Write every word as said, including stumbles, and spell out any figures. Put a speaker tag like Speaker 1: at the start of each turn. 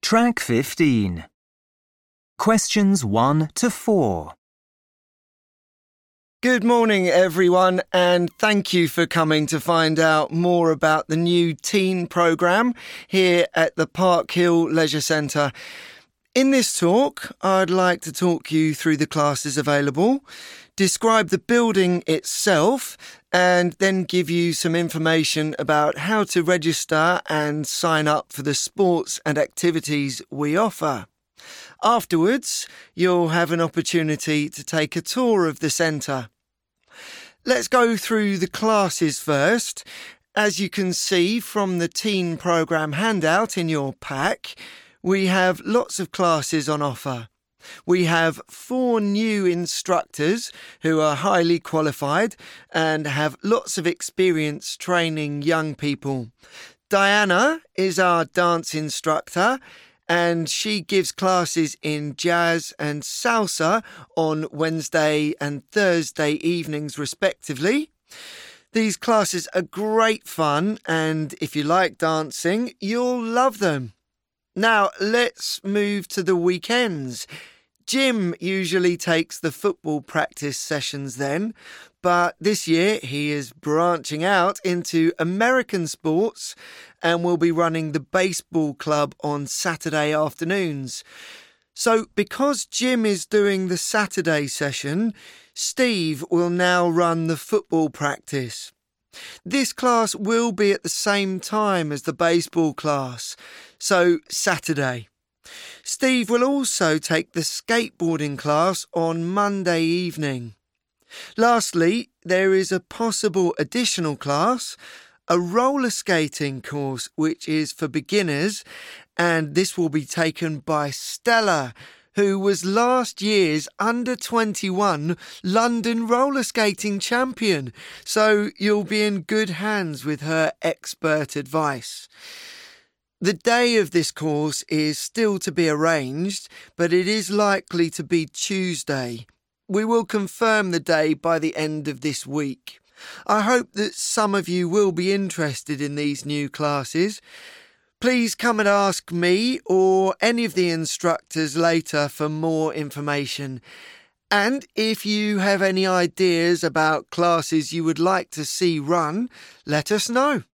Speaker 1: Track fifteen. Questions one to four.
Speaker 2: Good morning, everyone, and thank you for coming to find out more about the new teen programme here at the Park Hill Leisure Centre. In this talk, I'd like to talk you through the classes available, describe the building itself, and then give you some information about how to register and sign up for the sports and activities we offer. Afterwards, you'll have an opportunity to take a tour of the centre. Let's go through the classes first. As you can see from the teen programme handout in your pack, we have lots of classes on offer. We have four new instructors who are highly qualified and have lots of experience training young people. Diana is our dance instructor, and she gives classes in jazz and salsa on Wednesday and Thursday evenings respectively. These classes are great fun, and if you like dancing, you'll love them. Now, let's move to the weekends. Jim usually takes the football practice sessions then, but this year he is branching out into American sports and will be running the baseball club on Saturday afternoons. So because Jim is doing the Saturday session, Steve will now run the football practice. This class will be at the same time as the baseball class, so Saturday. Steve will also take the skateboarding class on Monday evening. Lastly, there is a possible additional class, a roller skating course which is for beginners, and this will be taken by Stella, who was last year's under twenty-one London roller skating champion, so you'll be in good hands with her expert advice. The day of this course is still to be arranged, but it is likely to be Tuesday. We will confirm the day by the end of this week. I hope that some of you will be interested in these new classes. Please come and ask me or any of the instructors later for more information. And if you have any ideas about classes you would like to see run, let us know.